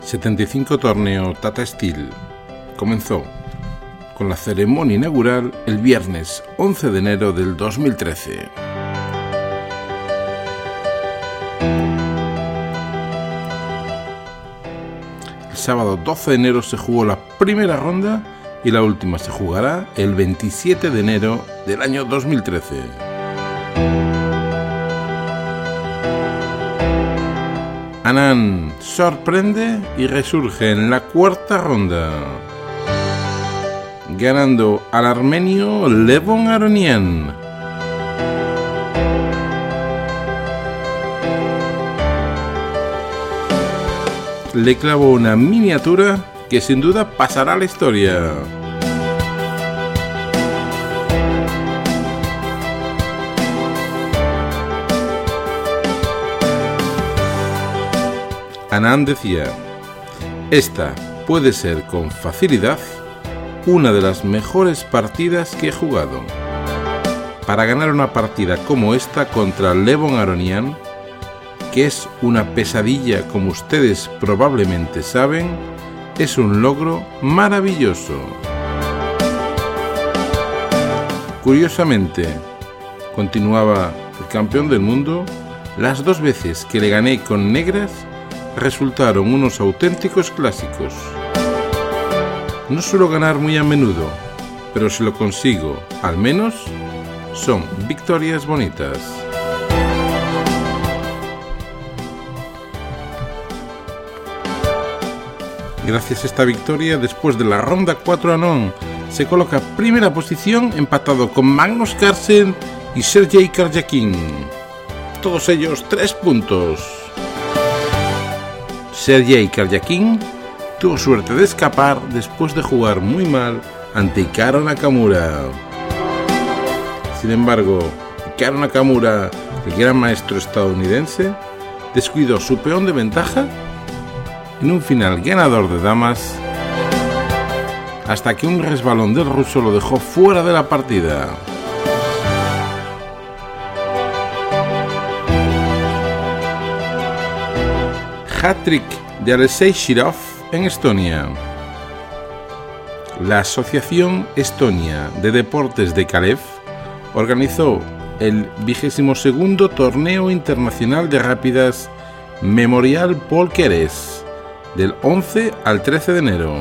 75 torneo Tata Steel comenzó con la ceremonia inaugural el viernes 11 de enero del 2013. El sábado 12 de enero se jugó la primera ronda y la última se jugará el 27 de enero del año 2013. Anand sorprende y resurge en la cuarta ronda, ganando al armenio Levon Aronian. Le clavó una miniatura que sin duda pasará a la historia. Anand decía: esta puede ser con facilidad una de las mejores partidas que he jugado. Para ganar una partida como esta contra Levon Aronian, que es una pesadilla como ustedes probablemente saben, es un logro maravilloso. Curiosamente, continuaba el campeón del mundo, las dos veces que le gané con negras resultaron unos auténticos clásicos. No suelo ganar muy a menudo, pero si lo consigo, al menos, son victorias bonitas. Gracias a esta victoria, después de la ronda 4, Anand se coloca primera posición empatado con Magnus Carlsen y Sergei Karjakin. Todos ellos 3 puntos. Sergei Karjakin tuvo suerte de escapar después de jugar muy mal ante Hikaru Nakamura. Sin embargo, Hikaru Nakamura, el gran maestro estadounidense, descuidó su peón de ventaja en un final ganador de damas hasta que un resbalón del ruso lo dejó fuera de la partida. Hat-trick de Alexei Shirov en Estonia. La Asociación Estonia de Deportes de Kalev organizó el 22º Torneo Internacional de Rápidas Memorial Paul Keres del 11 al 13 de enero.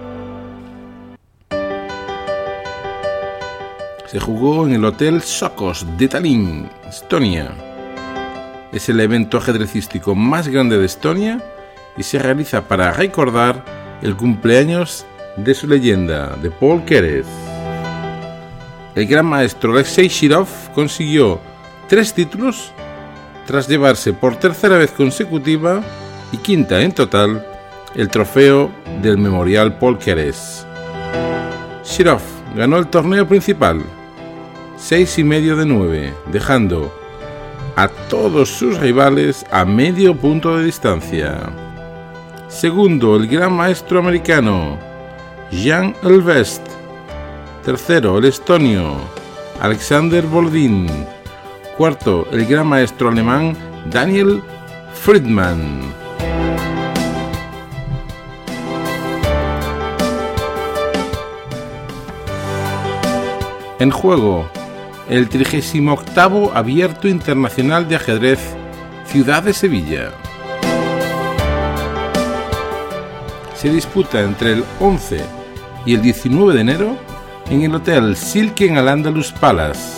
Se jugó en el Hotel Sokos de Tallinn, Estonia. Es el evento ajedrecístico más grande de Estonia y se realiza para recordar el cumpleaños de su leyenda, de Paul Keres. El gran maestro Alexei Shirov consiguió 3 títulos tras llevarse por tercera vez consecutiva y quinta en total el trofeo del Memorial Paul Keres. Shirov ganó el torneo principal, 6,5 de 9, dejando a todos sus rivales a medio punto de distancia. Segundo, el gran maestro americano Jan Elvest. Tercero, el estonio Alexander Boldin. Cuarto, el gran maestro alemán Daniel Friedman. En juego, el 38º Abierto Internacional de Ajedrez, Ciudad de Sevilla. Se disputa entre el 11 y el 19 de enero en el Hotel Silken Al-Andalus Palace.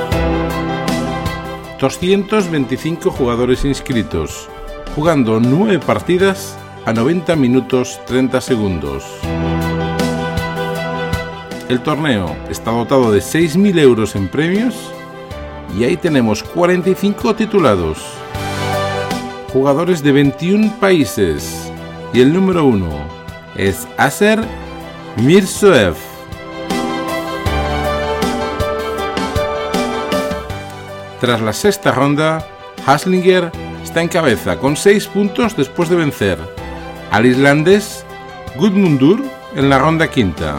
225 jugadores inscritos, jugando 9 partidas a 90 minutos 30 segundos. El torneo está dotado de 6.000 euros en premios y ahí tenemos 45 titulados, jugadores de 21 países, y el número 1 es Aser Mirzoev. Tras la sexta ronda, Haslinger está en cabeza con 6 puntos después de vencer al islandés Gudmundur en la ronda quinta.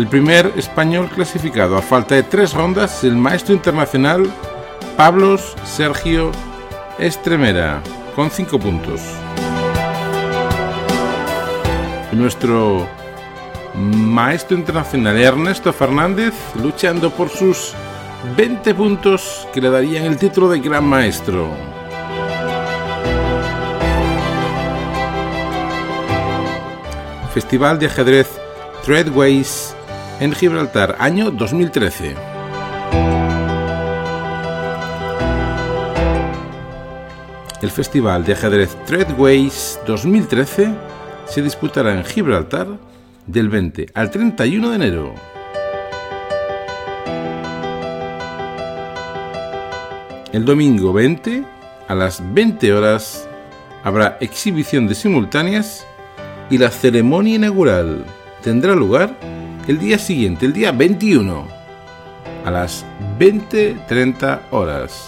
El primer español clasificado a falta de 3 rondas es el maestro internacional Pablos Sergio Estremera, con 5 puntos. Nuestro maestro internacional Ernesto Fernández luchando por sus 20 puntos que le darían el título de gran maestro. Festival de ajedrez Threadways en Gibraltar, año 2013. El Festival de ajedrez Threadways 2013 se disputará en Gibraltar del 20 al 31 de enero. El domingo 20, a las 20 horas, habrá exhibición de simultáneas y la ceremonia inaugural tendrá lugar el día siguiente, el día 21, a las 20:30 horas.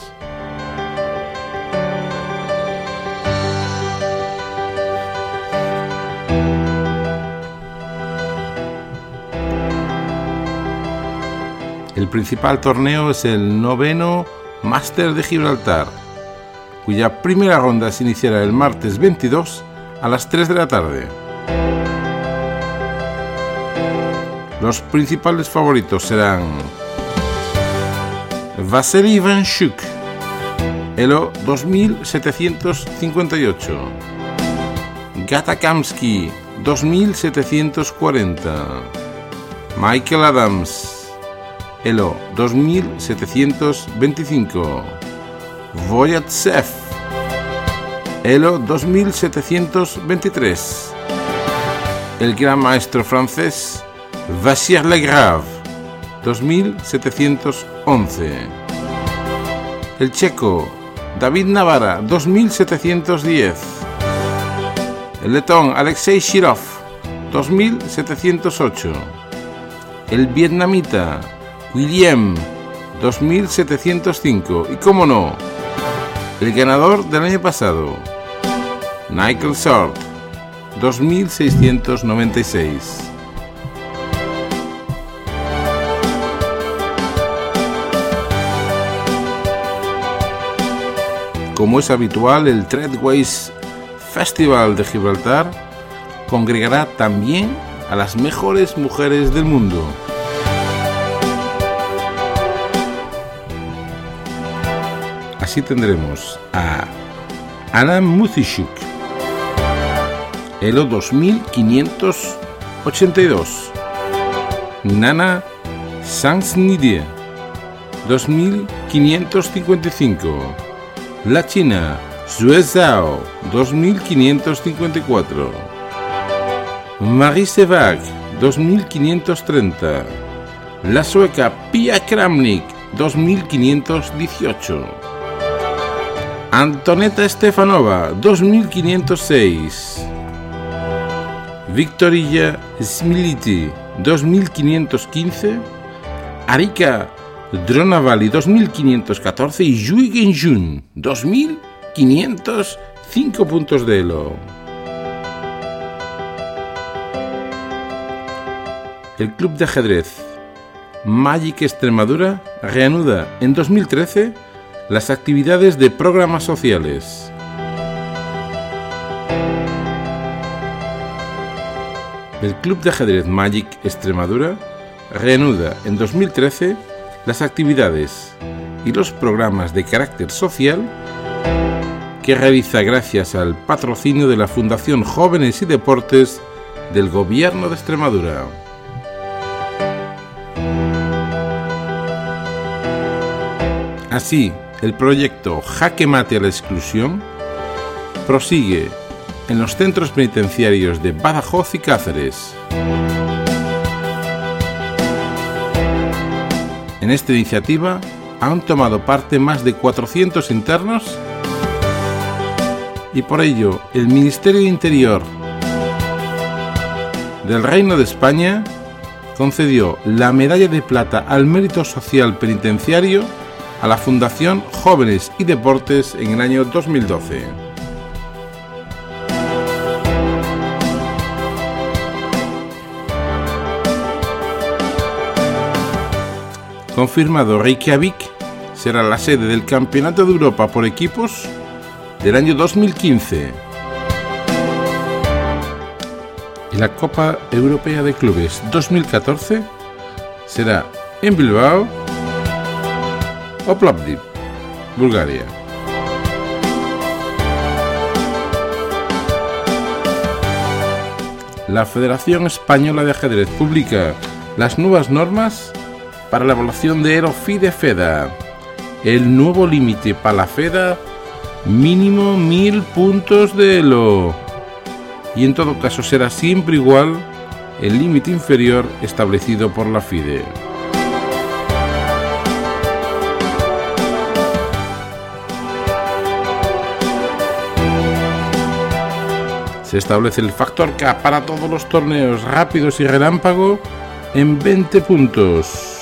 El principal torneo es el 9º Máster de Gibraltar, cuya primera ronda se iniciará el martes 22 a las 3 de la tarde. Los principales favoritos serán Vasily Ivanchuk, Elo 2758, Gata Kamsky 2740, Michael Adams, Elo 2725, Voyatsev, Elo 2723, el gran maestro francés Vassir Legrave 2711, el checo David Navara 2710, el letón Alexei Shirov 2708, el vietnamita William 2705 y, como no, el ganador del año pasado, Nigel Sort 2696. Como es habitual, el Threadways Festival de Gibraltar congregará también a las mejores mujeres del mundo. Así tendremos a Anna Muthishuk, Elo 2582, Nana Sansnidie 2555, la china Zhue Zhao 2554, Marie Sevag 2530, la sueca Pia Kramnik 2518, Antoneta Stefanova 2506, Victoria Smiliti 2515, Arika Dronavali 2514 y Yui Genjun 2505 puntos de elo. El Club de Ajedrez Magic Extremadura reanuda en 2013 las actividades de programas sociales. El Club de Ajedrez Magic Extremadura reanuda en 2013 las actividades y los programas de carácter social que realiza gracias al patrocinio de la Fundación Jóvenes y Deportes del Gobierno de Extremadura. Así, el proyecto Jaque Mate a la Exclusión prosigue en los centros penitenciarios de Badajoz y Cáceres. En esta iniciativa han tomado parte más de 400 internos y por ello el Ministerio de Interior del Reino de España concedió la Medalla de Plata al Mérito Social Penitenciario a la Fundación Jóvenes y Deportes en el año 2012. confirmado Reykjavik será la sede del Campeonato de Europa por equipos del año 2015. Y la Copa Europea de Clubes 2014 será en Bilbao o Plovdiv, Bulgaria. La Federación Española de Ajedrez publica las nuevas normas para la evaluación de Elo FIDE FEDA. El nuevo límite para la FEDA, mínimo 1000 puntos de Elo. Y en todo caso será siempre igual el límite inferior establecido por la FIDE. Se establece el factor K para todos los torneos rápidos y relámpago en 20 puntos.